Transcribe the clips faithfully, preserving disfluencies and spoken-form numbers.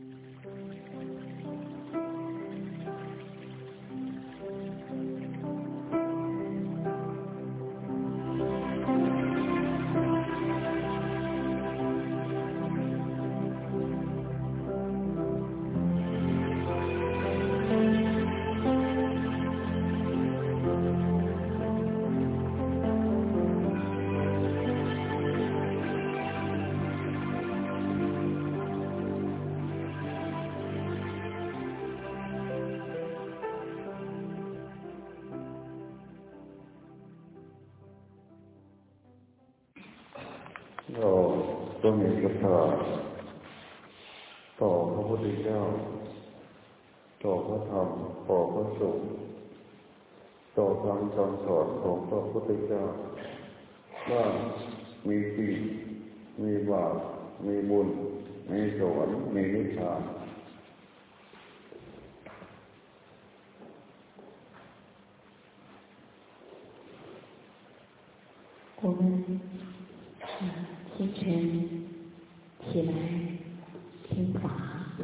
เราต้องมีศรัทธาต่อพระพุทธเจ้าต่อพระธรรมต่อพระสงฆ์ต่อคำสั่งสอนของพระพุทธเจ้าว่ามีศีลมีบาปมีบุญมีสวรรค์มีนิพพาน我们清晨起来听法，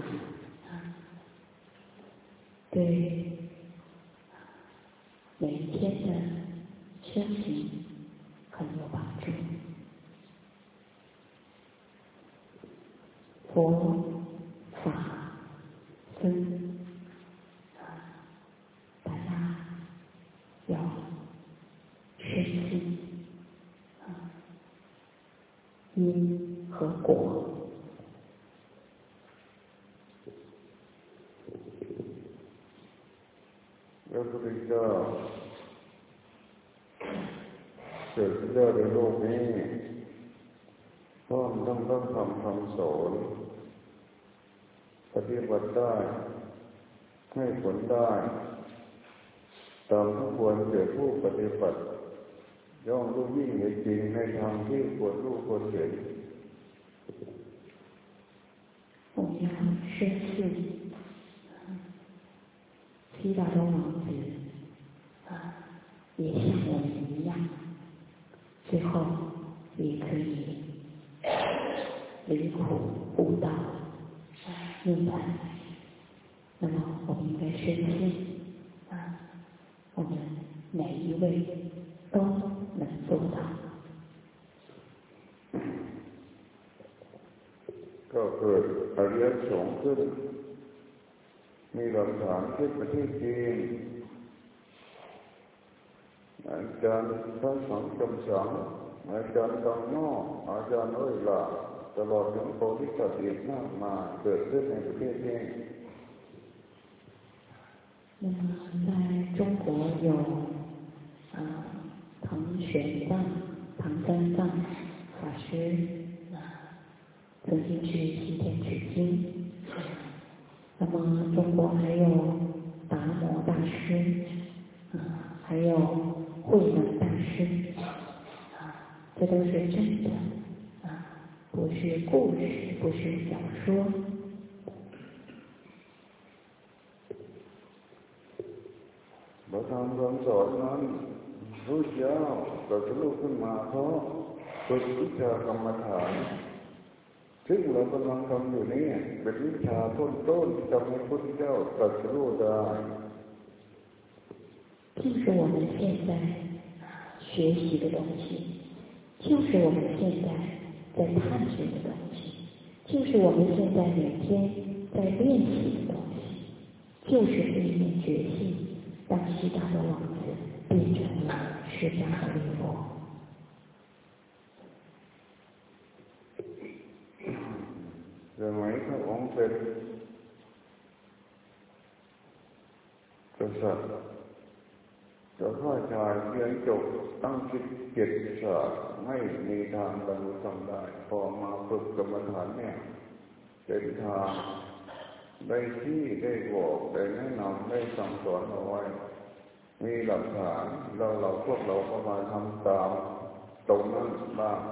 对每一天的修行很有帮助。佛法僧，大家要深信因和果。 พระพุทธเจ้าเกิดขึ้นได้ในโลกนี้พร้อมทั้งพระธรรมคำสอนปฏิบัติได้ให้ผลได้ตามที่ควรแก่ผู้ปฏิบัติย่อมรู้ยิ่งในจริงในธรรมที่ควรรู้ควรเห็น我们要深信悉达多王子啊，也像我们一样，最后也可以离苦悟道涅槃。那么我们应该深信啊，我们每一位都能做到。 ก็เกิดอริยสงฆ์ขึ้นมีหลักฐานที่ประเทศจีนอาจารย์พระสังฆจำสังอาจารย์ตังนอกอาจารย์เอ้ยล่ะตลอดถึงโพธิสัตว์อีกมากมายเกิดขึ้นในประเทศนี้那么在中国有啊唐玄奘、唐三藏法师啊曾经去西天取经。那么中国还有达摩大师啊，还有慧能大师啊，这都是真的啊，不是故事，不是小说。 พระธรรมคำสอนนั้นพระเจ้าตรัสรู้ขึ้นมาเพราะฝึกวิชากรรมฐานซึ่งเรากำลังทำอยู่นี้เป็นวิชาต้นๆที่ทำให้พระพุทธเจ้าตรัสรู้ได้就是我们现在学习的东西，就是我们现在在探索的东西，就是我们现在每天在练习的东西，就是这一念觉性，让悉达多王子变成了释迦牟尼佛。 สมัยพระองค์เป็นกษัตริย์เจ้าข้าชายเรียนจบตั้งคิดเกียรติศาสตร์ไม่มีทางบรรลุธรรมได้พอมาฝึกกรรมฐานเนี่ยเป็นทางได้ที่ได้บอกได้แนะนำได้สั่งสอนเอาไว้มีหลักฐานเราเราพวกเราก็มาทำตามตรงนั้นบ้าง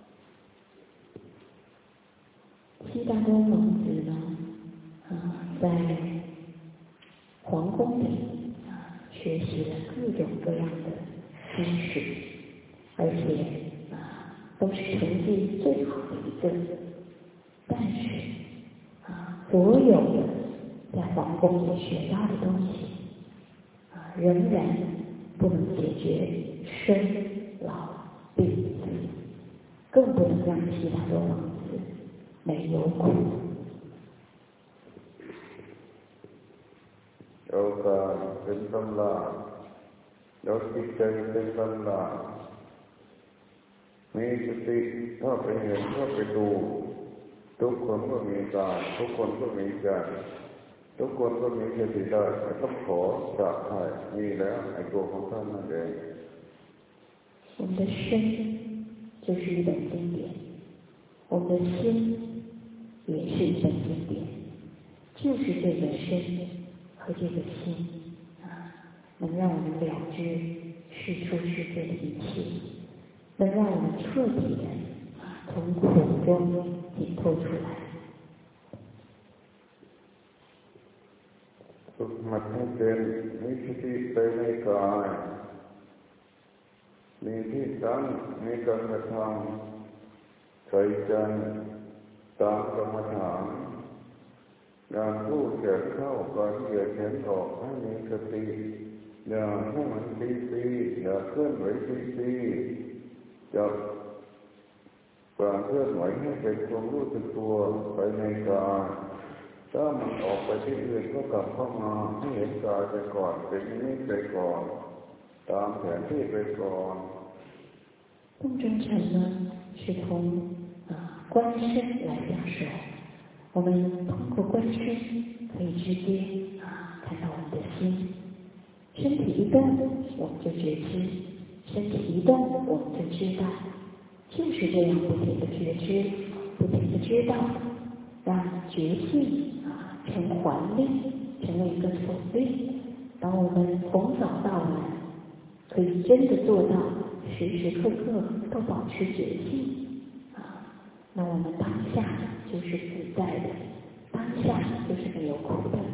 悉达多王子呢，啊，在皇宫里啊学习了各种各样的知识，而且啊都是成绩最好的一个。但是啊， 所有的在皇宫里学到的东西啊，仍然不能解决生老病死，更不能让其他的王子没有苦。 โอกาสเป็นตำราแล้วจิตใจเป็นตำรามีสติเข้าไปเห็นเข้าไปดูทุกคนก็มีกายทุกคนก็มีใจทุกคนก็มีสติได้ไม่ต้องขอจากใครมีแล้วไอ้ตัวของท่านนั่นเอง我们的身就是一本经典，我们的心也是一本经典，就是这个身和这个心啊，能让我们了知世出世界的一切，能让我们彻底的啊从苦中解脱出来。 ฝึกหัดให้เป็นมีสติไปในกายมีที่ตั้งมีการกระทำใส่ใจตามกรรมฐานการพูดเกิดเข้าการเหยียดแขนออกให้มีสติอย่าให้มันตีตีอย่าเคลื่อนไหวตีตีจับการเคลื่อนไหวให้เป็นความรู้สึกตัวไปในกายถ้ามันออกไปที่อื่นก็กลับเข้ามาให้เห็นกายไปก่อนเป็นนิมิตไปก่อนตามแผนที่ไปก่อน共真诚呢是从啊观身来下手，我们通过观身可以直接啊看到我们的心，身体一动我们就觉知，身体一动我们就知道，就是这样不停的觉知，不停的知道，让觉性啊成环力，成为一个锁律。当我们从早到晚可以真的做到时时刻刻都保持觉性啊，那我们当下就是自在的，当下就是没有苦的。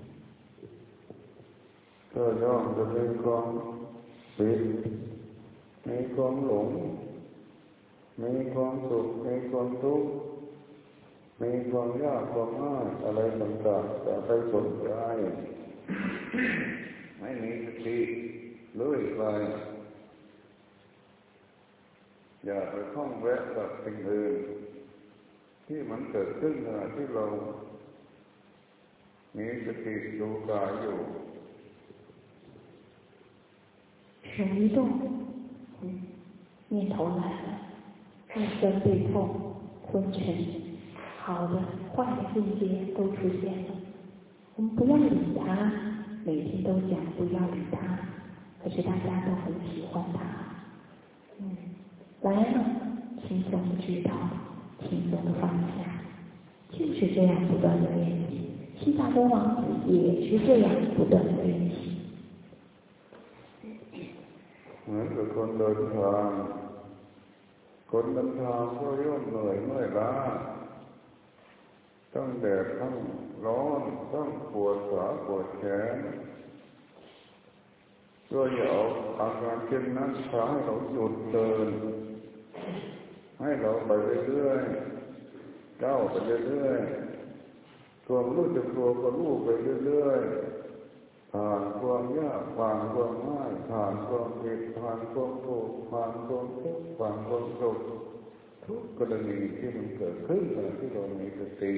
ก็ย่อมจะมีความผิดมีความหลงมีความสุขมีความทุกข์มีความยากความง่ายอะไรต่างๆจะไปสนใจไม่มีสติเลื่อยไปอย่าไปคล้องแวะกับสิ่งอื่นที่มันเกิดขึ้นขณะที่เรามีสติดูกายอยู่手一动，嗯，念头来了，二酸对痛，昏沉，好的、坏的境界都出现了。我们不要理它，每天都讲不要理它，可是大家都很喜欢它。嗯，来了，轻松的知道，轻松的放下，就是这样不断的练习。悉达多王子也是这样不断的练习。 เหมือนกับคนเดินทางคนเดินทางก็ย่อมเหนื่อยเมื่อยล้าต้องแดดต้องร้อนต้องปวดขาปวดแขนก็อย่าเอาอาการเช่นนั้นพาให้เราหยุดเดินให้เราไปเรื่อยๆก้าวไปเรื่อยๆความรู้จักตัวก็รู้ไปเรื่อยๆผ่านความยากผ่านความง่ายผ่านความผิดผ่านความถูกผ่านความทุกข์ผ่านความสุขทุกกรณีที่มันเกิดขึ้นขณะที่เรามีสติ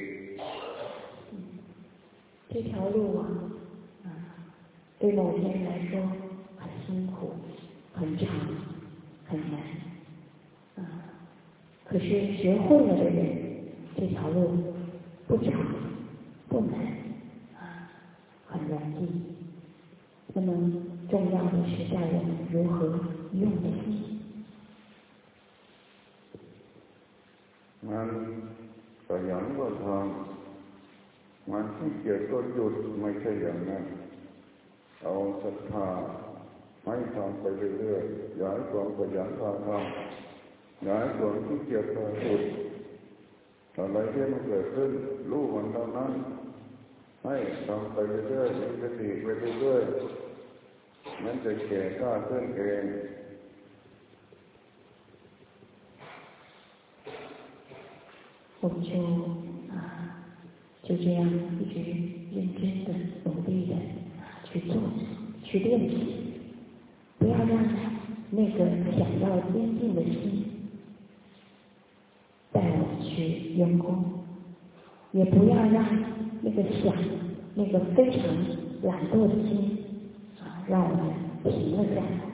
这条路啊，啊，对某些人来说很辛苦、很长、很难，啊，可是学会了的人，这条路不长、不难，啊，很容易。那么重要的是在我们如何用心。 มันขยันก็ทำมันขี้เกียจก็หยุดไม่ใช่อย่างนั้นเอาศรัทธาให้ทำไปเรื่อยๆอย่าให้ความขยันพาทำอย่าให้ความขี้เกียจพาหยุดอะไรที่มันเกิดขึ้นรู้มันเท่านั้นให้ทำไปเรื่อยๆมีสติไปเรื่อยๆมันจะแก่กล้าขึ้นเอง我们就啊，就这样一直认真的、努力的去做、去练习，不要让那个想要精进的心带我们去用功，也不要让那个想、那个非常懒惰的心啊，让我们停了下来。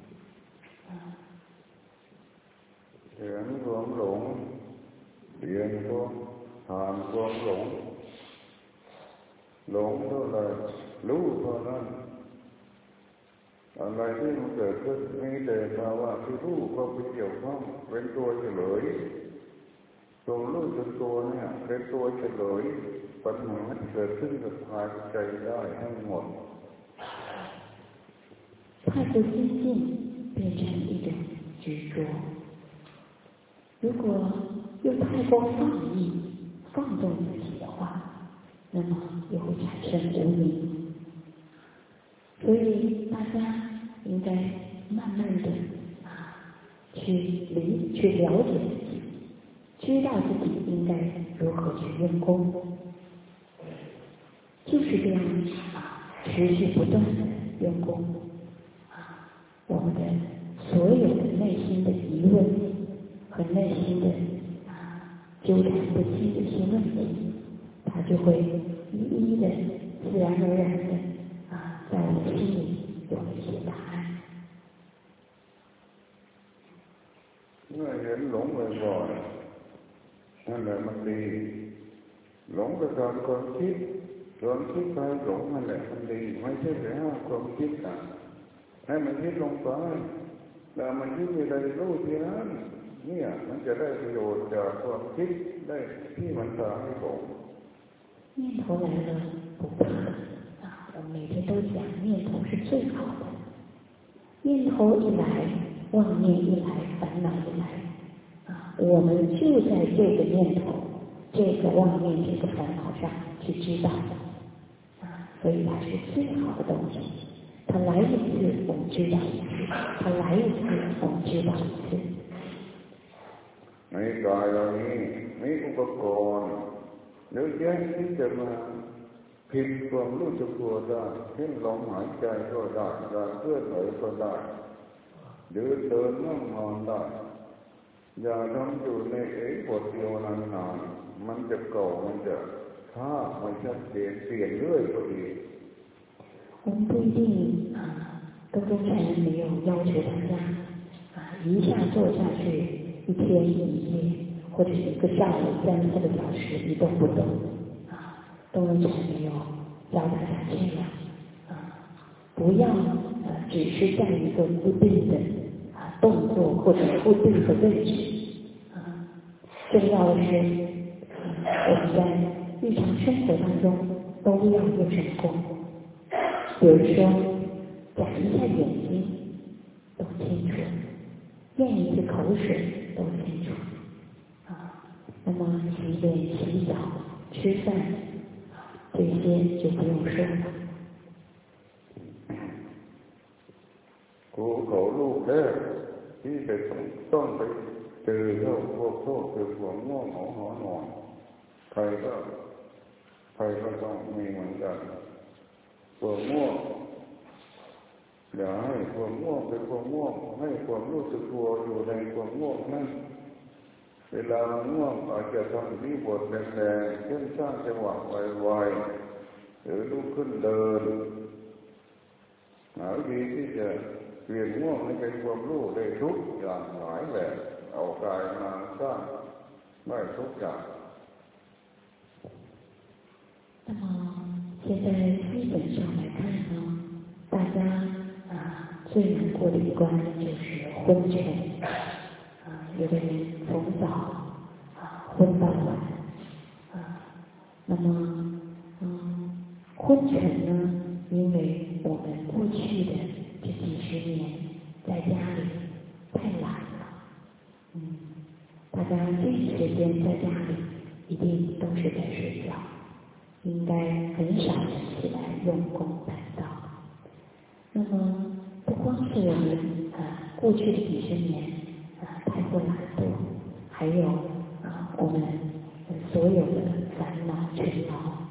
เสียงความหลงเสียงความผ่านความหลงหลงเท่าไรรู้เท่านั้นอะไรที่มันเกิดขึ้นมีแต่ภาวะที่รู้ก็ไปเกี่ยวข้องเป็นตัวเฉลยตัวรู้จนตัวเนี่ยเป็นตัวเฉลยปัญหาที่เกิดขึ้นกับภายใจได้ทั้งหมด太过心境变成一种执着，如果又太过放逸、放纵自己的话，那么又会产生无明。所以大家应该慢慢的啊，去理、去了解自己，知道自己应该如何去用功，就是这样啊，持续不断的用功啊，我们的所有的内心的疑问和内心的啊纠缠不清的一些问题，它就会一一的自然而然的啊，在我们心里有了一些答案。 เมื่อเห็นหลงบ่อยๆนั่นแหละมันดีหลงไปตามความคิดความคิดไปหลงนั่นแหละมันดีไม่ใช่ไปห้ามความคิดอ่ะให้มันคิดลงไปแล้วมันคิดมีอะไรรู้ทีนั้นเนี่ยมันจะได้ประโยชน์จากความคิดได้ที่มันทำให้หลง念头来了不怕啊，我每天都讲念头是最好的，念头一来，妄念一来，烦恼一来啊，我们就在这个念头、这个妄念、这个烦恼上去知道啊，所以它是最好的东西。它来一次，我们知道一次；它来一次，我们知道一次。 ในกายเรานี้มีอุปกรณ์เยอะแยะที่จะมาผิดความรู้สึกตัวได้เช่นลมหายใจก็ได้การเคลื่อนไหวก็ได้หรือเดินนั่งนอนได้อย่าทำอยู่ในเอ๋บทเดียวนานๆมันจะเก่ามันจะช้ามันชัดเจนเปลี่ยนเรื่อยก็ดี我们不一定啊，东中禅没有要求大家啊一下坐下去一天一夜，或者一个下午三四个小时一动不动啊，东中禅没有教大家这样啊，不要呃只是在一个固定的啊动作或者固定的位置啊，重要的是啊我们在日常生活当中都要用什么功？比如说眨一下眼睛都清楚，咽一次口水都清楚啊。那么洗脸、洗澡、吃饭这些就不用说了。 กูเขาลูกแรกที่จะต้องต้องไปเจอเข้าพวกพวกคือหัวง่วงหอหอนอนใครก็ใครก็ต้องมีเหมือนกันความง่วงอย่าให้ความง่วงเป็นความง่วงให้ความรู้สึกตัวอยู่ในความง่วงนั้นเวลาง่วงอาจจะทำที่บทแรงๆเช่นสร้างจังหวะไวๆหรือลุกขึ้นเดินหาวิธีที่จะเปลี่ยนง่วงให้เป็นความรู้ได้ทุกอย่างหลายแบบเอากายมาสร้างได้ทุกอย่าง那么现在基本上来看呢，大家啊最难过的一关就是昏沉啊，有的人从早啊昏到晚啊，那么嗯昏沉呢，因为我们过去的这几十年在家里太懒了，嗯，大家这时间在家里一定都是在睡觉。应该很少人起来用功办道。那么不光是我们啊过去的几十年啊太过懒惰，还有啊我们所有的烦恼尘劳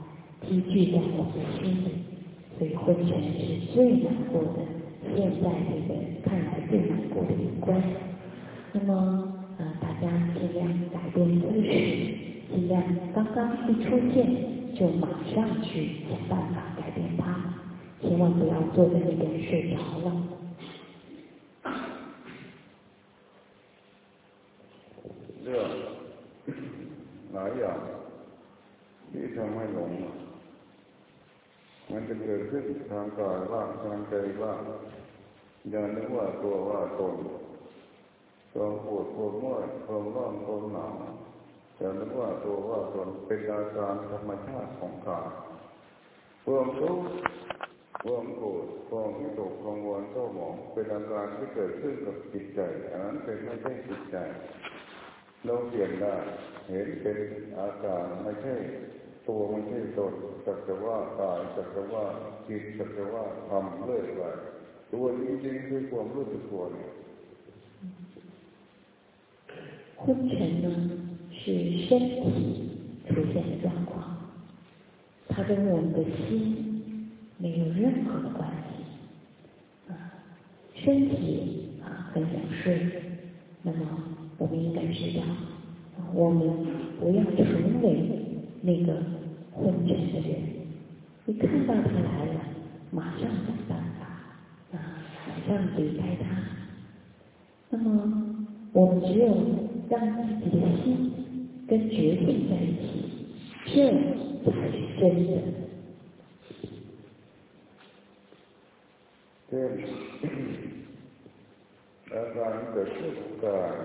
积聚在我们心里，所以昏沉是最难过的，现在这个看来最难过的一关。那么呃，大家尽量改变姿势，尽量刚刚一出现就马上去想办法改变它，千万不要坐在那边睡着了。 เรื่องหลายอย่างที่ทำให้หลงมันจะเกิดขึ้นทางกายบ้างทางใจบ้างอย่านึกว่าตัวว่าตนความปวดความเมื่อยความร้อนความหนาวอย่านึกว่าตัวว่าตนเป็นอาการธรรมชาติของกายความทุกข์ความโกรธความวิตกกังวลเศร้าหมองเป็นอาการที่เกิดขึ้นกับจิตใจอันนั้นเป็นไม่ใช่จิตใจเราเปลี่ยนได้เห็นเป็นอาการไม่ใช่ตัวไม่ใช่ตนสักแต่ว่ากายสักแต่ว่าจิตสักแต่ว่าทำเรื่อยไปตัวจริงๆคือความรู้สึกตัวเนี่ย昏沉呢是身体出现的状况，它跟我们的心没有任何的关系。啊，身体啊很想睡，那么我们应该知道，我们不要成为那个昏沉的人。一看到他来了，马上想办法，啊，马上离开他。那么我们只有让自己的心跟觉性在一起，这才是真的。 เช่นอาการเกิดขึ้นกับกาย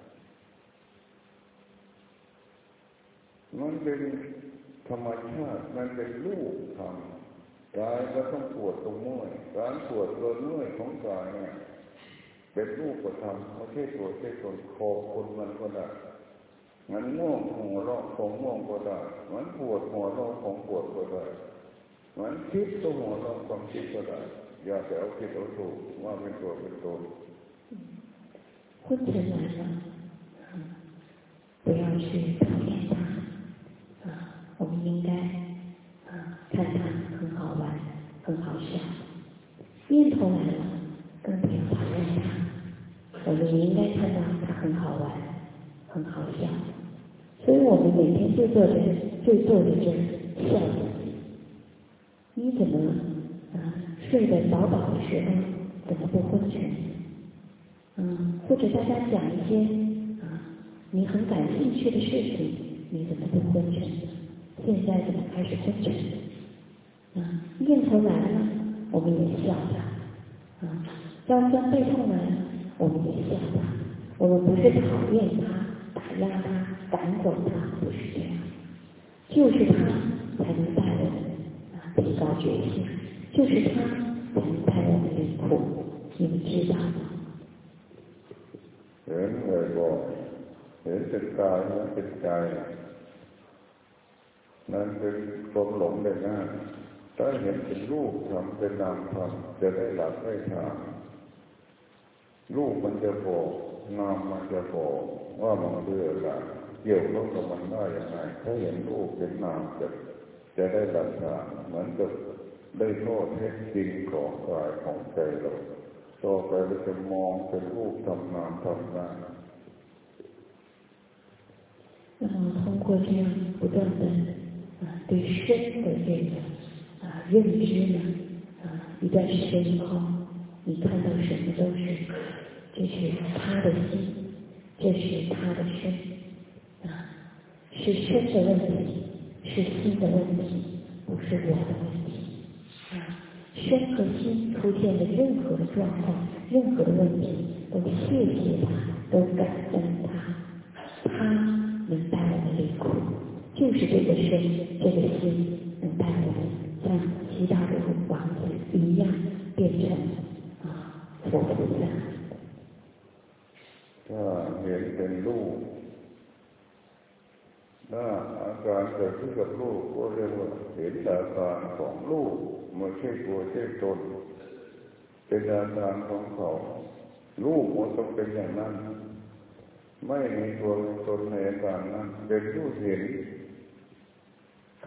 มันเป็นธรรมชาติมันเป็นรูปธรรมกายก็ต้องปวดตรงเมื่อยการปวดตัวเมื่อยของกายเนี่ยเป็นรูปธรรมไม่ใช่ตัวใช่ตนโคคนมันก็ได้มันง่วงหัวเราะของง่วงก็ได้มันปวดหัวเราะของปวดก็ได้มันคิดตัวหัวเราะความคิดก็ได้อย่าไปเอาคิดเอาถูกว่าเป็นตัวเป็นตน昏沉来了，不要去讨厌它，啊，我们应该啊看它很好玩，很好笑。念头来了，更不要讨厌它，我们也应该看到它很好玩，很好笑。所以我们每天就坐着，就坐在这儿笑自己。你怎么啊睡得饱饱的时候，怎么不昏沉？嗯，或者大家讲一些啊你很感兴趣的事情，你怎么不昏沉？现在怎么开始昏沉？啊，念头来了，我们也笑他；啊，腰酸背痛来了，我们也笑他。我们不是讨厌他、打压他、赶走他，不是这样，就是他才能带我们啊提高觉性，就是他才能带我们离苦。你们知道吗？ เห็นบ่อยๆเห็นเป็นกายนั้นเป็นใจนั่นเป็นความหลงได้ง่ายถ้าเห็นเป็นรูปทำเป็นนามธรรมจะได้หลักได้ทางรูปมันจะบอกนามมันจะบอกว่ามันคืออะไรเกี่ยวข้องกับมันได้ยังไงถ้าเห็นรูปเป็นนามจะจะได้หลักทางเหมือนกับได้โทษเท็จจริงของกายของใจเราต่อไปเราจะมองเป็นรูปทำนามทำได้那么通过这样不断的啊对身的这个啊认知呢啊一段时间以后，你看到什么都是这是他的心，这是他的身啊，是身的问题，是心的问题，不是我的问题啊。身和心出现的任何的状况，任何的问题，都谢谢他，都感恩他，他能带我们离苦，就是这个身，这个心能带我们像七大的王子一样变成啊佛菩萨。 ถ้าเห็นเป็นรูปถ้าอาการเกิดขึ้นกับรูปก็เรียกว่าเห็นอาการของรูปไม่ใช่ตัวใช่ตนเป็นอาการของเขารูปมันต้องเป็นอย่างนั้นไม่มีตัวตนในอาการนั้นเป็นผู้เห็น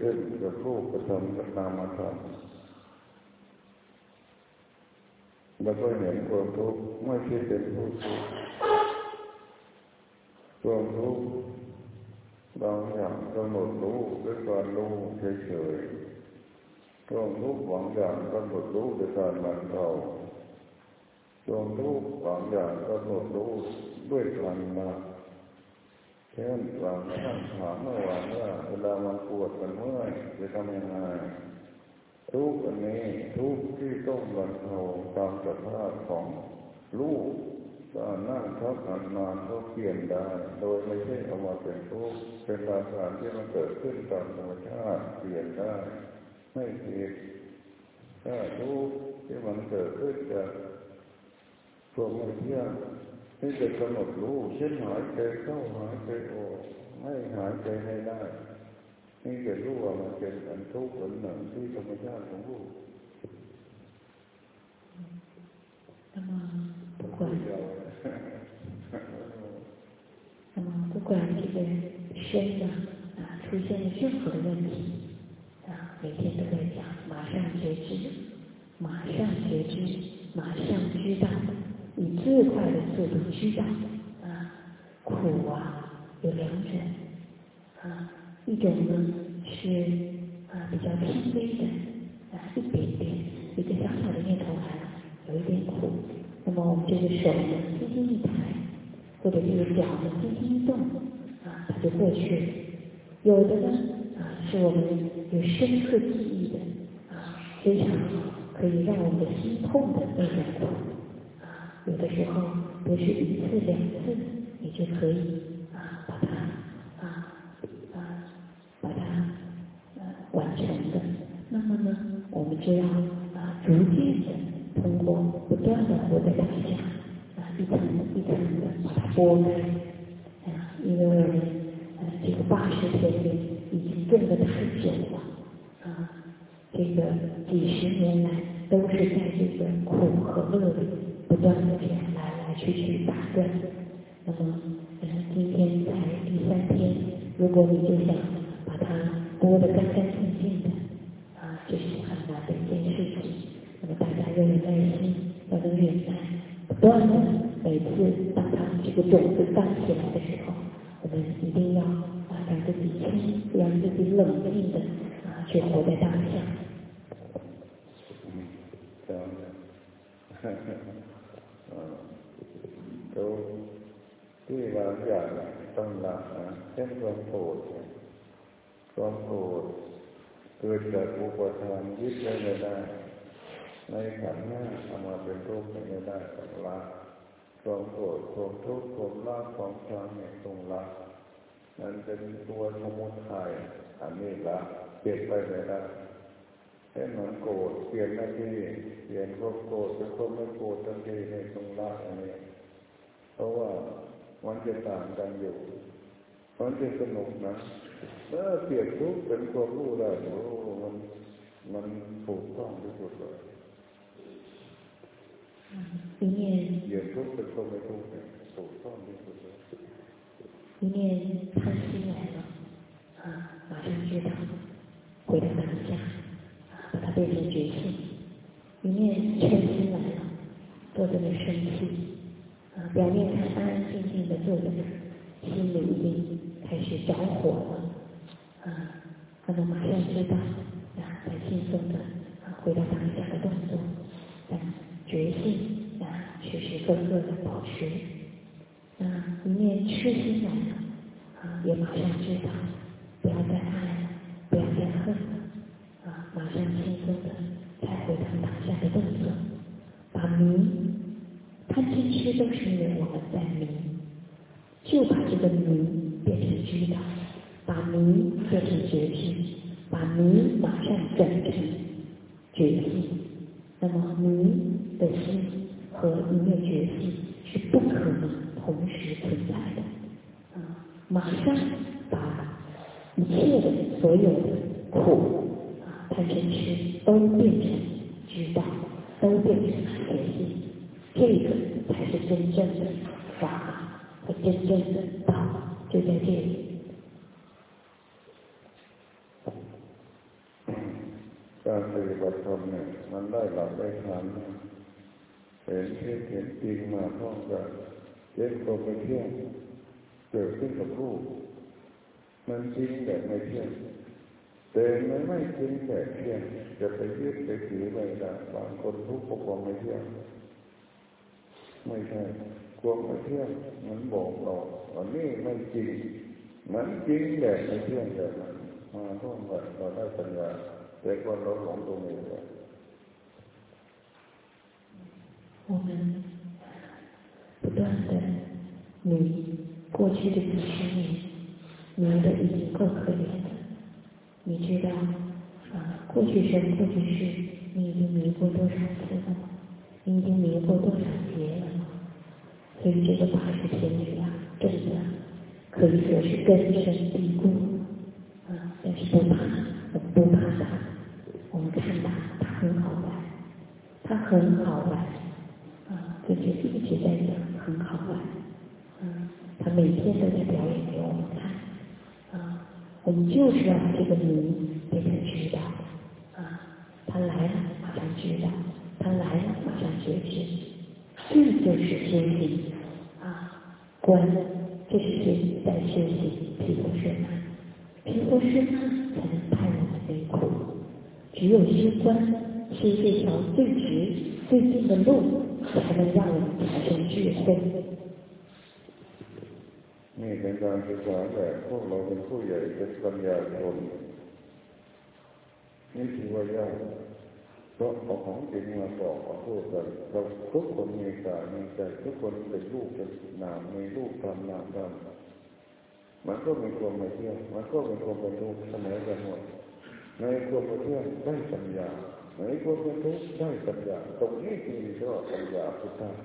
ขึ้นกับรูปธรรมกับนามธรรมแล้วก็เห็นความทุกข์ไม่ใช่เป็นผู้ทุกข์ความทุกข์บางอย่างกำหนดรู้ด้วยการรู้เฉยๆความทุกข์บางอย่างกำหนดรู้ด้วยการบรรเทาความทุกข์บางอย่างกำหนดรู้ด้วยการละเช่นบางท่านถามเมื่อวานว่าเวลามันปวดมันเมื่อยจะทำยังไงทุกข์อันนี้ทุกข์ที่ต้องบรรเทาตามสภาพของรูปการนั่งทับนานๆก็เปลี่ยนได้โดยไม่ใช่เอามาเป็นทุกข์เป็นอาการที่มันเกิดขึ้นตามธรรมชาติเปลี่ยนได้ไม่ผิดถ้าทุกข์ที่มันเกิดขึ้นจากความไม่เที่ยงนี่จะกำหนดรู้เช่นหายใจเข้าหายใจออกไม่หายใจไม่ได้นี่จะรู้ว่ามันเป็นอันทุกข์อันหนึ่งที่ธรรมชาติของรูป那么不管那么不管这个身呢啊出现了任何的问题啊，每天都在讲马上觉知，马上觉知，马上知道，以最快的速度知道啊，苦啊有两种啊，一种呢是啊比较轻微的啊一点点一个小小的念头来有一点苦，那么我们这个手呢轻轻一抬，或者这个脚呢轻轻一动啊，它就过去了。有的呢啊是我们有深刻记忆的啊，非常好，可以让我们的心痛的那种苦啊，有的时候不是一次两次你就可以啊把它啊啊把它呃完成的。那么呢，我们就要啊逐渐的通过不断的活在当下啊，一层一层的把它剥开啊，因为我们呃这个八十天里已经种的太久了啊，这个几十年来都是在这个苦和乐里不断的这样来来去去打转。那么呃今天才第三天，如果你就想把它剥得干干净净的啊，这是很难的一件事情。那么大家要有耐心，要能忍耐，不断的每次当它这个种子放起来的时候，我们一定要啊让自己轻，让自己冷静的啊去活在当下。 嗯，这样的，嗯，都ที่บางอย่างต้องละนะเช่นความโกรธความโกรธเกิดจากอุปทานยึดไว้ไม่ได้ในขันธ์ห้าเอามาเป็นรูปไม่ได้ต้องละความโกรธความทุกข์ความรักความชังเนี่ยต้องละนั่นเป็นตัวสมุทัยอันนี้ละเปลี่ยนไปไม่ได้เช่นเหมือนโกรธเปลี่ยนหน้าที่เปลี่ยนความโกรธเป็นความไม่โกรธทันทีเนี่ยต้องละอันนี้เพราะว่ามันจะต่างกันอยู่มันจะสนุกนะเมื่อเปลี่ยนทุกข์เป็นความรู้ได้โอ้มันมันถูกต้องที่สุดเลย一念เปลี่ยนทุกข์เป็นความไม่ทุกข์เนี่ยถูกต้องที่สุดเลย一念贪心来了啊，马上知道，回到当下啊，把它变成觉性。一念嗔心来了，坐在那生气啊，表面看安安静静的坐在那，心里已经开始着火了啊，那么马上知道啊，很轻松的啊回到当下的动作，但觉性啊时时刻刻的保持。啊，一念痴心来了啊，也马上知道，不要再爱了，不要再恨了啊，马上轻松的再回到当下的动作，把迷贪嗔痴都是因为我们在迷，就把这个迷变成知道，把迷变成觉知，把迷马上转成觉性。那么迷的心和一念觉性是不可能同时存在的啊！马上把一切的所有的苦啊、贪嗔痴都变成知道，都变成觉性，这个才是真正的法和真正的道，就在这里。 การปฏิบัติธรรมเนี่ยมันได้หลักได้ฐานเห็นเที่ยงเห็นจริงมาพร้อมกันเห็นตัวไม่เที่ยงเกิดขึ้นกับรูปมันจริงแต่ไม่เที่ยงแต่ไม่ไม่จริงแต่เที่ยงจะไปยึดไปถือไม่ได้บางคนทุกข์เพราะความไม่เที่ยงไม่ใช่ความไม่เที่ยงมันบอกเราอันนี้ไม่จริงมันจริงแต่ไม่เที่ยงแต่มันมาพร้อมกันเราได้ปัญญาแต่คนเราหลงตรงนี้เลย我们不断的迷过去的几十年，迷的已经够可怜了。你知道啊，过去生过去世，你已经迷过多少次了吗？你已经迷过多少劫了吗？所以这个八十天里啊，真的可以说是根深蒂固啊，但是不怕，我们不怕它，我们看它，它很好玩，它很好玩啊，这就是一直在讲很好玩，嗯，它每天都在表演给我们看，啊，我们就是要把这个迷变成知道，啊，它来了马上知道，它来了马上觉知，这就是修行啊，观，这是在修行毗婆舍那，毗婆舍那才能派我们离苦，只有修观，修这条最直最近的路，才能让我们产生智慧。 นี่เป็นการศึกษาแต่พวกเราเป็นผู้ใหญ่เป็นปัญญาชนนี่ถือว่ายากเพราะเอาของจริงมาบอกมาพูดกันเราทุกคนมีกายมีใจทุกคนเป็นลูกเป็นนามมีลูกทำนามทำมันก็มีความไม่เที่ยงมันก็มีความเป็นทุกข์เสมอกันหมดในความไม่เที่ยงได้ปัญญาในความเป็นทุกข์ได้ปัญญาตรงนี้คือเรียกว่าปัญญาพุทธะ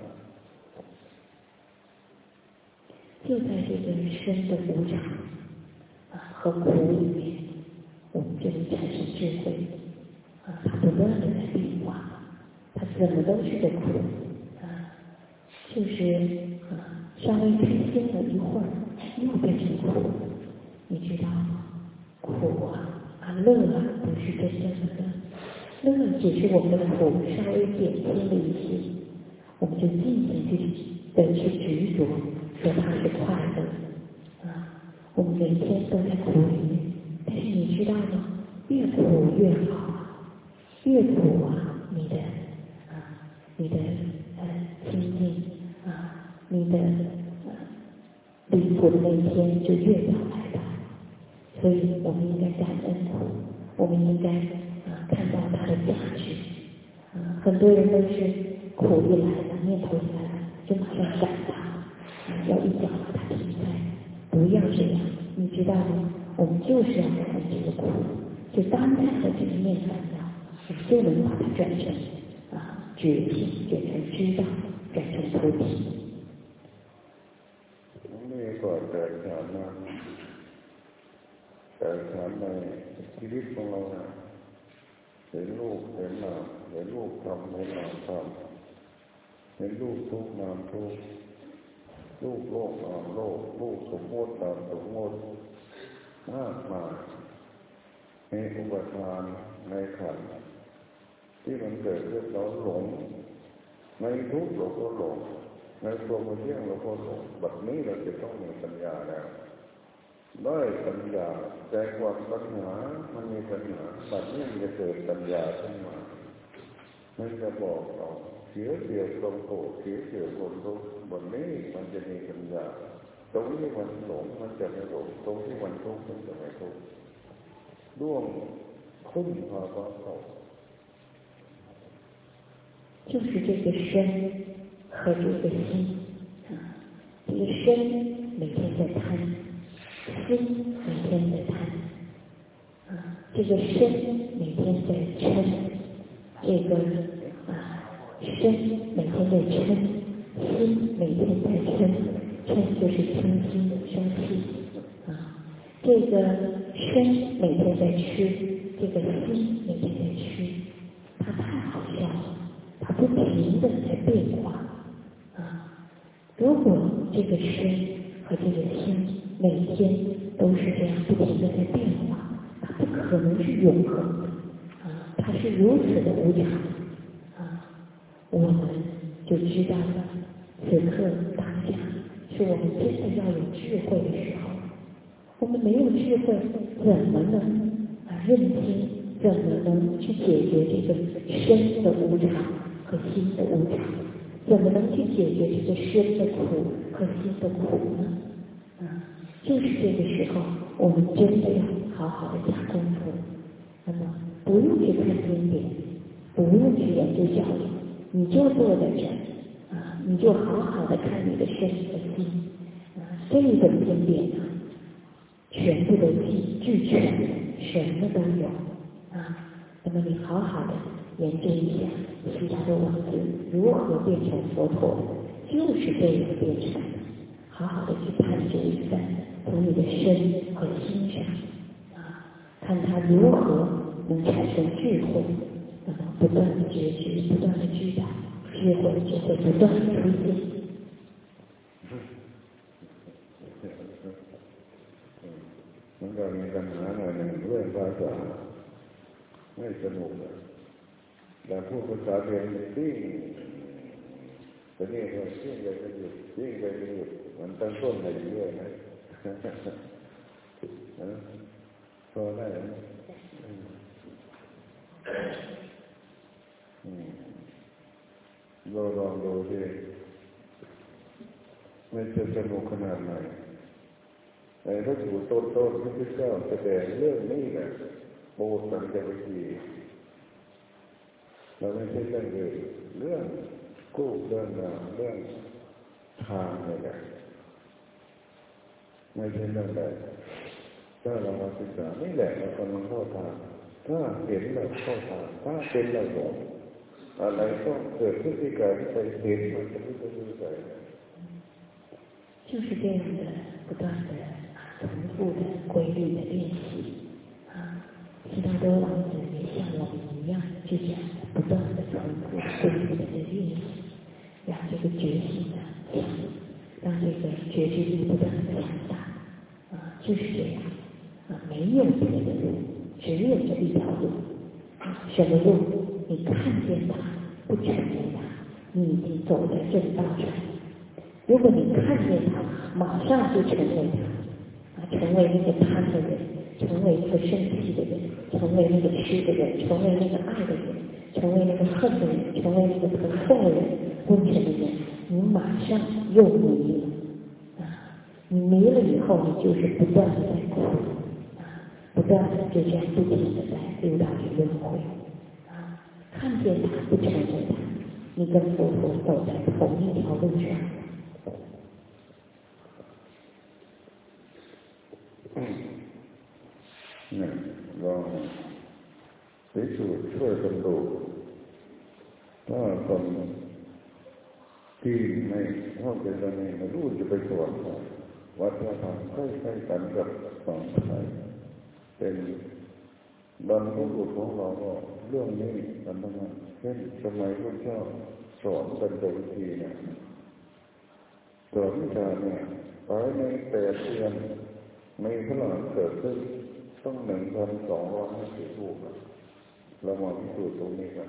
就在这个生的无常啊和苦里面，我们就能产生智慧啊，它不断的在变化，它怎么都是个苦啊，就是啊稍微开心了一会儿，又变成苦，你知道吗？苦啊啊乐啊不是真正的乐，乐只是我们的苦稍微减轻了一些，我们就尽情去的去执着。说它是快乐啊，我们每天都在苦里面，但是你知道吗？越苦越好，越苦啊，你的啊，你的呃清净啊，你的呃离苦的那一天就越早来到。所以我们应该感恩苦，我们应该啊看到它的价值。啊，很多人都是苦一来了，念头一来了，就马上赶它。要一脚把它踢开，不要这样，你知道吗？我们就是要看这个苦，就当下的这个念烦恼，我们就能把它转成啊觉性，转成知道，转成菩提。 นี่ก็เกิดฐานนะเกิดฐานในชีวิตของเรานะเห็นรูปเห็นนามเห็นรูปทำเห็นนามทำเห็นรูปทุกนามทุกรูปโลกนามโลกรูปสมมตินามสมมติมากมายมีอุปทานในขันธ์ที่มันเกิดขึ้นเราหลงในทุกข์เราก็หลงในความไม่เที่ยงเราก็หลงบัดนี้เราจะต้องมีปัญญาแล้วได้ปัญญาแต่ความปัญหามันมีปัญหาบัดนี้มันจะเกิดปัญญาขึ้นมามันจะบอกเราเสียเดียวตรงโกรธเสียเดียวคนทุกข์วันนี้มันจะมีปัญญาตรงที่มันหลงมันจะไม่หลงตรงที่มันทุกข์มันจะไม่ทุกข์ร่วงขึ้นภาวะเขา就是这个身和这个心啊，这个身每天在贪，心每天在贪啊，这个身每天在嗔，这个啊身每天在嗔，心每天在嗔，嗔就是嗔心生气啊，这个身每天在吃，这个心每天在吃，它太好笑了。它不停的在变化啊！如果这个身和这个心每天都是这样不停的在变化，它不可能是永恒的啊！它它是如此的无常啊，我们就知道了，此刻当下是我们真的要有智慧的时候。我们没有智慧，怎么能啊认清？怎么能去解决这个身的无常和心的无常？怎么能去解决这个身的苦和心的苦呢？啊，就是这个时候，我们真的要好好的下功夫。那么，不用去看经典，不用去研究教理，你就坐在这儿啊，你就好好的看你的身和心啊，这一本经典呢，全部都具俱全，什么都有啊。那么你好好的研究一下悉达多王子如何变成佛陀，就是这样变成的。好好的去探究一番，从你的身和心上啊，看他如何能产生智慧，那么不断的觉知，不断的知道，智慧就会不断的出现。 มันก็มีปัญหาหน่อยหนึ่งเรื่องภาษาไม่สนุกแต่พูดภาษาเรียนที่แต่นี่เราที่ไปจะหยุดที่ไปจะหยุดมันตั้งต้นอะไรอยู่ด้วยนะพอได้ไหมเราลองดูสิไม่จะสนุกขนาดไหนในพระสูตรต้นๆพระพุทธเจ้าแสดงเรื่องนี้แหละโปรดสังเกตวิธีเราไม่ใช่เรื่องอื่นเรื่องกู้เรื่องงานเรื่องทางนี่แหละไม่ใช่เรื่องใดถ้าเรามาศึกษานี่แหละเรากำลังเข้าทางถ้าเห็นเราเข้าทางถ้าเป็นเราหลงอะไรก็เกิดขึ้นที่กายไปเห็นมันจะไม่ต้องรู้ใจ就是这样的不断的重复的规律的练习啊，悉达多王子也像我们一样去讲不断的重复规律的练习，让这个觉性的强，让这个觉知力不断的强大啊，就是这样啊，没有别的路，只有这一条路啊，什么路？你看见它，不承认它，你已经走在正道上。如果你看见它，马上就成为它，啊，成为那个贪的人，成为那个生气的人，成为那个吃的人，成为那个爱的人，成为那个恨的人，成为那个疼痛的人，昏沉的人，你马上又迷了，啊，你迷了以后，你就是不断的在苦，啊，不断的就这样不停的在六道里轮回，啊，看见它，不承认它，你跟佛陀走在同一条路上。 เนี่ยลองพิสูจน์ช่วยกันดูถ้าคนที่ไม่เข้าใจตรงนี้ไม่รู้จะไปสอนวัฒนธรรมใกล้ๆกันกับฝั่งไทยเป็นบรรพบุรุษของเราก็เรื่องนี้กันทั้งนั้นเช่นสมัยพระเจ้าสอนกันโดยวิธีเนี่ยสอนวิชาเนี่ยภายในแปดเดือนมีพลังเกิดขึ้นต้องหนึ่งพันสองร้อยห้าสิบรูปเรามาพิสูจน์ตรงนี้กัน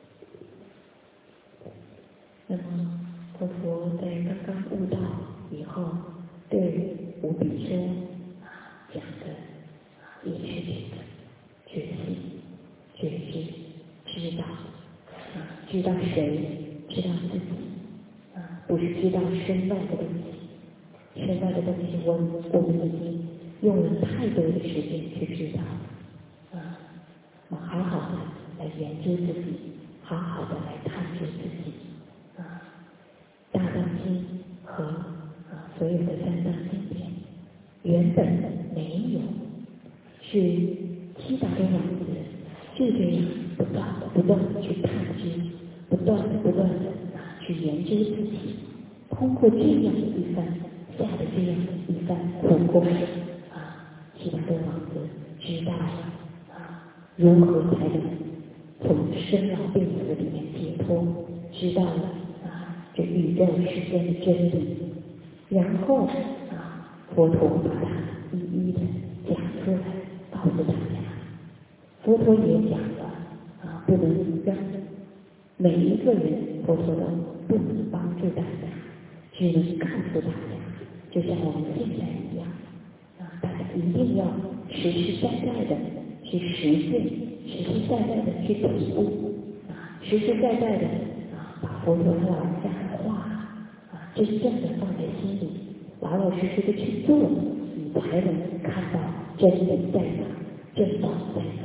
那么佛陀在刚刚悟道以后，对五比丘讲的也是这个觉性、觉知、知道啊，知道谁，知道自己啊，不是知道身外的东西，身外的东西我我们已经用了太多的时间去知道啊，我好好的来研究自己，好好的来探究自己啊，大藏经和啊所有的三藏经典原本没有，是悉达多王子就这样不断的不断的去探知，不断的不断的啊去研究自己，通过这样的一番下的这样的一番苦功啊，悉达多王子知道了啊如何才能从生老病死里面解脱，知道了啊这宇宙世间的真理，然后啊佛陀把它一一的讲出来，告诉大家。佛陀也讲了啊啊，不能让每一个人，佛陀都不能帮助大家，只能告诉大家，就像我们现在一样，啊，大家一定要实实在在的去实践，实实在在的去体悟，啊，实实在在的啊，把佛陀他老人家的话啊，真正的放在心里，老老实实的去做，你才能看到真理在哪，正道在哪。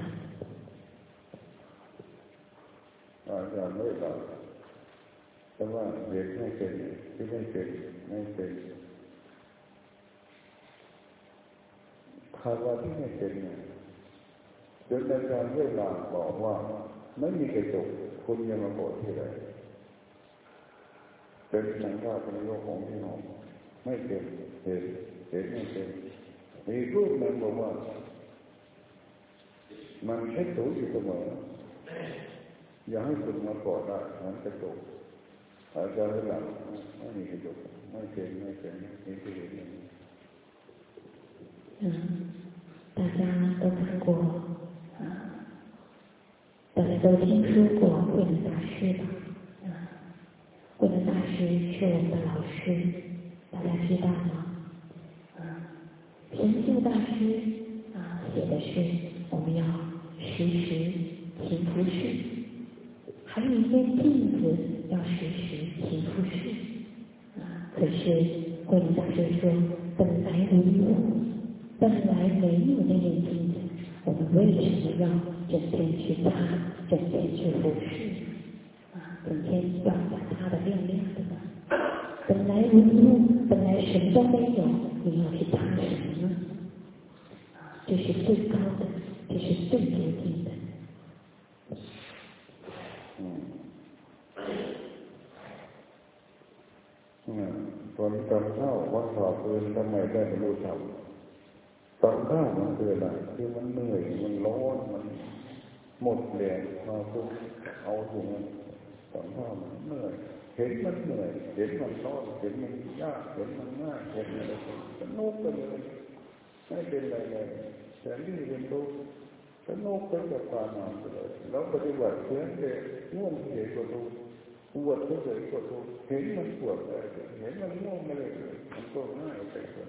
อาจารย์ไม่หลับแต่ว่าเด็กไม่เป็นที่ไม่เป็นไม่เป็นภาวะที่ไม่เป็นเนี่ยจนอาจารย์เวลาบอกว่าไม่มีกระจกคุณยังมาบอกที่ไรเป็นสังฆาเป็นโลกของที่น้องไม่เป็นเห็นเห็นไม่เป็นมีรูปนั้นบอกว่ามันแค่ตัวอยู่เสมออย่าให้คุณมาก่อได้มันกระจกอาจารย์หลังไม่มีกระจกไม่เป็นไม่เป็นไม่เป็นอย่างนี้嗯，大家都看过啊，大家都听说过慧能大师吧？啊，慧能大师是我们的老师，大家知道吗？啊，神秀大师啊写的是我们要时时勤拂拭，还有一面镜子要时时勤拂拭。啊，可是慧能大师说，本来无一物。本来没有那面镜子，我们为什么要整天去擦，整天去拂拭？啊，整天要把它的亮亮的呢？本来无一物，本来什么都没有，你要去擦什么呢？啊，这是最高的，这是最究竟的。 嗯，嗯，ตอนตอนเข้าวัดสอบปืนทำไมได้ไม่รู้ทำตอนข้าวมันคืออะไรคือมันเหนื่อยมันร้อนมันหมดแรงมาปุ๊บเอาถึงตอนข้าวมันเหนื่อยเห็นมันเหนื่อยเห็นมันร้อนเห็นมันยากเห็นมันง่ายเห็นอะไรสนุกไปเลยไม่เป็นไรเลยแต่นี่เป็นทุกข์สนุกไปกับการนอนไปเลยแล้วปฏิบัติเพื่อจะง่วงเฉยกว่าทุกข์ปวดเฉยกว่าทุกข์เห็นมันปวดเลยเห็นมันง่วงไม่เลยมันก็ง่ายไปกว่า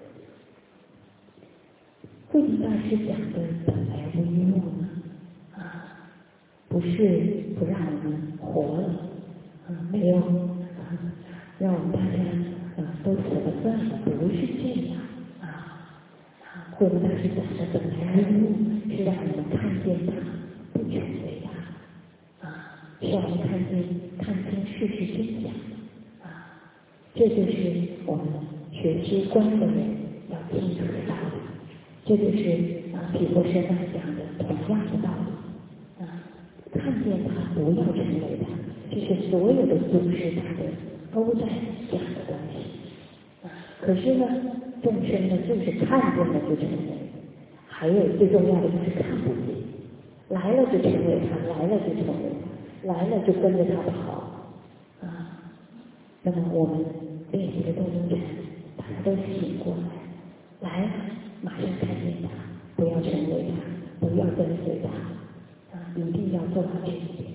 慧能大师讲的本来无一物呢，啊，不是不让我们活了，啊，没有，啊，让我们大家啊都死了算了，不是这样，啊，啊，慧能大师讲的本来无一物，是让我们看见它，不成为它，啊，是让我们看见看清事实真相，啊，这就是我们学知观的人要清楚的道理。这就是啊，毗婆舍那讲的同样的道理啊，看见它，不要成为它，这是所有的祖师大德都在讲的东西啊。可是呢，众生呢就是看见了就成为，还有最重要的就是看不见，来了就成为它，来了就成为它，来了就跟着它跑啊。那么我们练习的动中禅，大家都醒过来，来了。马上看见他，不要成为他，不要跟随他，啊，一定要做到这一点。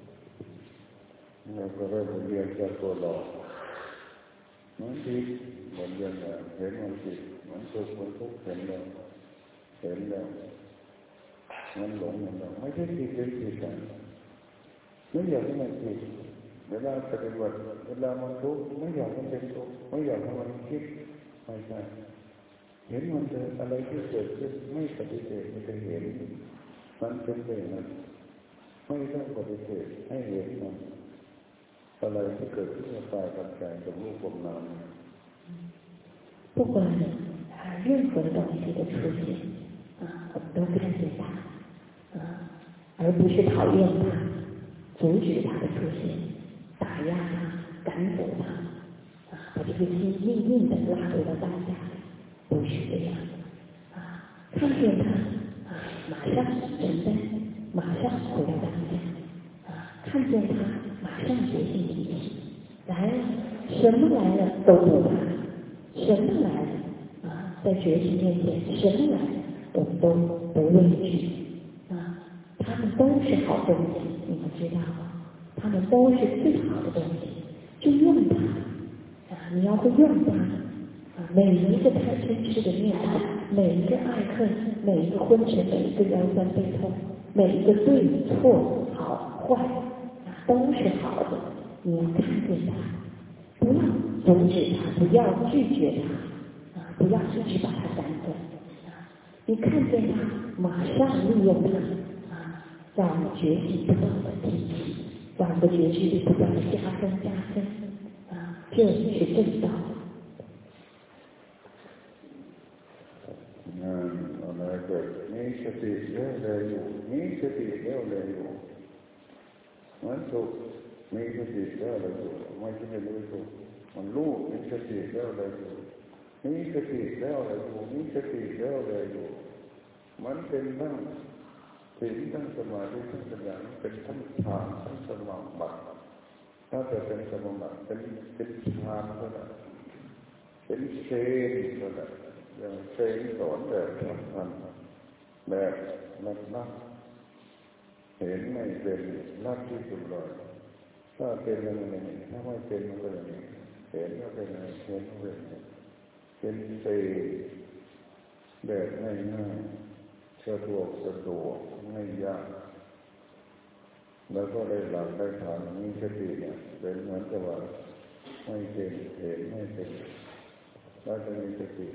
เราก็ได้บทเรียนจากตัวเราเหมือนที่บทเรียนเห็นมันผิดมันทุกข์มันทุกข์เห็นแล้วเห็นแล้วมันหลงมันหลงไม่ใช่ผิดเป็นผิดกันไม่อยากให้มันผิดเวลาปฏิบัติเวลามันทุกข์ไม่อยากให้มันเป็นทุกข์ไม่อยากให้มันคิดไม่ใช่เห็นมันเป็นอะไรที่เกิดขึ้นไม่ปฏิเสธมันจะเห็นมันเป็นไปอย่างนั้นไม่ต้องปฏิเสธให้เห็นมันอะไรที่เกิดขึ้นกับกายกับใจกับรูปกับนาม不管任何的东西的出现啊，我们都看见它啊，而不是讨厌它，阻止它的出现，打压它，赶走它啊，把这个心硬硬的拉回到当下。不是这样的啊！看见他啊，马上承担，马上回到当下啊！看见他，马上决心提起，来了，什么来了都不怕，什么来了啊，在觉心面前，什么来了我们都不畏惧啊！他们都是好东西，你们知道，他们都是最好的东西，就用它啊！你要会用它啊！每一个贪嗔痴的念头，每一个爱恨，每一个昏沉，每一个腰酸背痛，每一个对错好坏啊，都是好的。你要看见它，不要阻止它，不要拒绝它啊！不要一直把它赶走啊！你看见它，马上利用它啊！让我们觉醒不断的提起，让我们的觉知力不断的加深加深啊！这是正道。 嗯，อะไรเกิดมีสติเรื่อยเลยอยู่มีสติเรื่อยเลยอยู่เหมือนสุขมีสติเรื่อยเลยอยู่ไม่ใช่ไม่รู้สุขมันรู้มีสติเรื่อยเลยอยู่มีสติเรื่อยเลยอยู่มีสติเรื่อยเลยอยู่มันเป็นทั้งศีลทั้งสมาธิทั้งปัญญาเป็นทั้งฌานทั้งสมาบัติถ้าจะเป็นสมาบัติเป็นเป็นฌานก็ได้เป็นเชนก็ได้อย่างเชนสอนแบบนั้นแบบนักนักเห็นไม่เป็นนักที่สุดเลยถ้าเป็นอะไรนี่ถ้าไม่เป็นมันเป็นอะไรเห็นก็เป็นอะไรเห็นก็เป็นเป็นเชนแบบง่ายๆสะดวกสะดวกไม่ยากแล้วก็ได้หลักได้ฐานมีสติเนี่ยเป็นเหมือนกับว่าไม่เป็นเห็นไม่เป็นแล้วจะมีสติ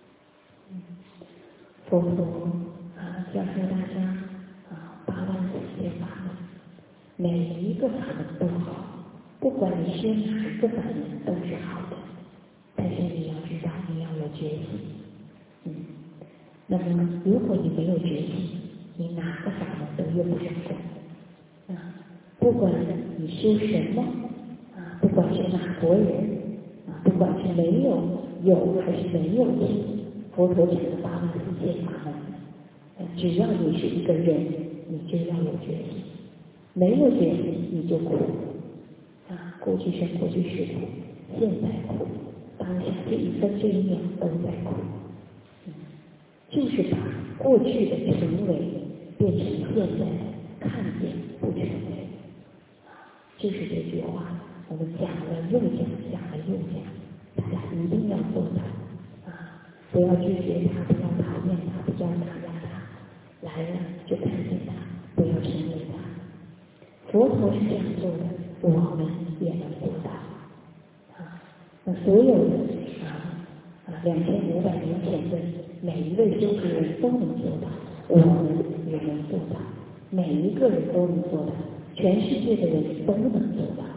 佛陀啊，教授大家啊，八万四千法门，每一个法门都好，不管你修哪一个法门都是好的，但是你要知道，你要有觉醒。嗯，那么如果你没有觉醒，你哪个法门都用不上功。啊，不管你修什么啊，不管是哪国人啊，不管是没有有还是没有听佛陀讲的八万四千法门，只要你是一个人，你就要有觉醒，没有觉醒你就苦啊！过去生过去是苦，现在苦，当下这一分这一秒都在苦，嗯，就是把过去的成为变成现在的看见不成为，就是这句话，我们讲了又讲，讲了又讲，大家一定要做到。不要拒绝他，不要讨厌他，不要打压他，来了就看见他，不要成为他。佛陀是这样做的，我们也能做到。啊，那所有的啊啊两千五百年前的每一位修行人都能做到，我们也能做到，每一个人都能做到，全世界的人都能做到。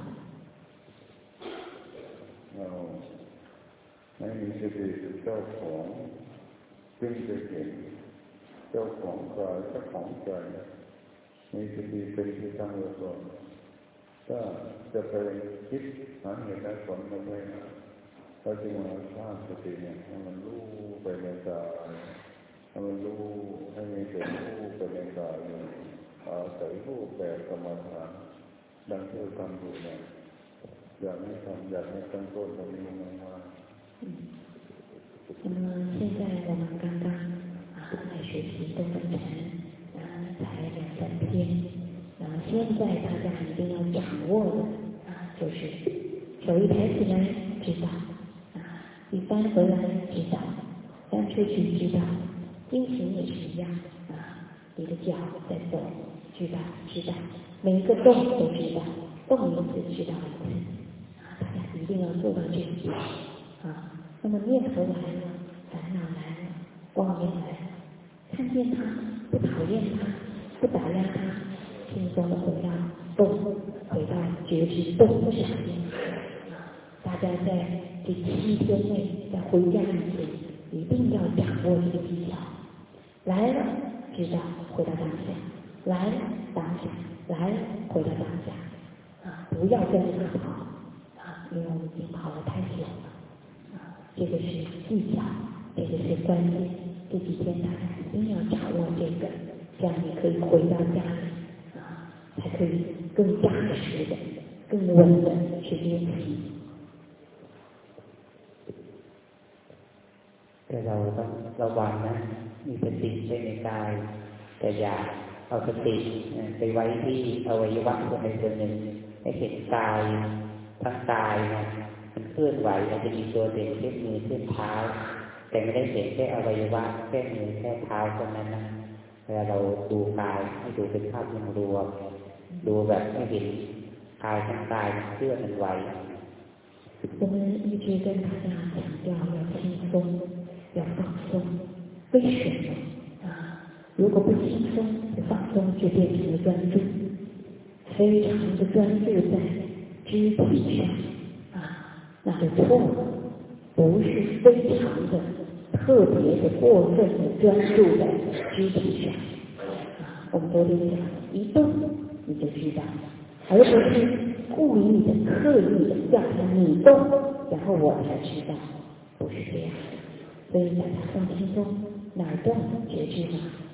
ไม่มีสติเจ้าของจึงจะเห็นเจ้าของกายเจ้าของใจมีสติเป็นที่ตั้งไว้ก่อนถ้าจะไปคิดหาเหตุและผลมาไม่นะเราจึงมาสร้างสติเนี่ยให้มันรู้ไปในกายให้มันรู้ให้มีสติรู้ไปในกายอาศัยรู้แบบกรรมฐานดังที่เราทำอยู่เนี่ยอยากให้ทำอยากให้ตั้งต้นตรงนี้มาก嗯，那么现在我们刚刚啊来学习东方禅，啊才两三天，啊现在大家一定要掌握的啊就是手一抬起来知道，啊一翻回来知道，翻出去知道，运行也是一样啊，你的脚在走知道知道，每一个动都知道，动一次知道一次，啊大家一定要做到这一点。啊，那么念头来了，烦恼来了，妄念来了，看见它，不讨厌它，不打压它，轻松的回到动，回到觉知动的上面。啊，大家在这七天内，在回家以前，一定要掌握这个技巧。来了，知道回到当下；来了，当下；来了，回到当下。啊，不要跟着它跑，啊，因为我们已经跑了太久了。这个是技巧，这个是关键。这几天大家一定要掌握这个，这样你可以回到家里啊，才可以更扎实的、更稳的去练习。 แต่เราต้องระวังนะมีสติในกายแต่อย่าเอาสติไปไว้ที่อวัยวะส่วนใดส่วนหนึ่งให้เห็นกายทั้งกายนะมันเคลื่อนไหวอาจจะมีตัวเด่นเช่นมือเช่นเท้าแต่ไม่ได้เห็นแค่อวัยวะแค่มือแค่เท้าเท่านั้นนะเวลาเราดูกายให้ดูเป็นภาพรวมดูแบบให้เห็นกายทั้งกายมันเคลื่อนมันไหว我们一直跟大家强调要轻松，要放松。为什么啊？如果不轻松、不放松，就变成了专注，非常的专注在肢体上啊，那就错了。不是非常的、特别的、过分的专注在肢体上啊。我们昨天讲，一动你就知道，而不是故意的、刻意的让它你动，然后我才知道，不是这样的。所以把它放轻松，哪儿动觉知嘛。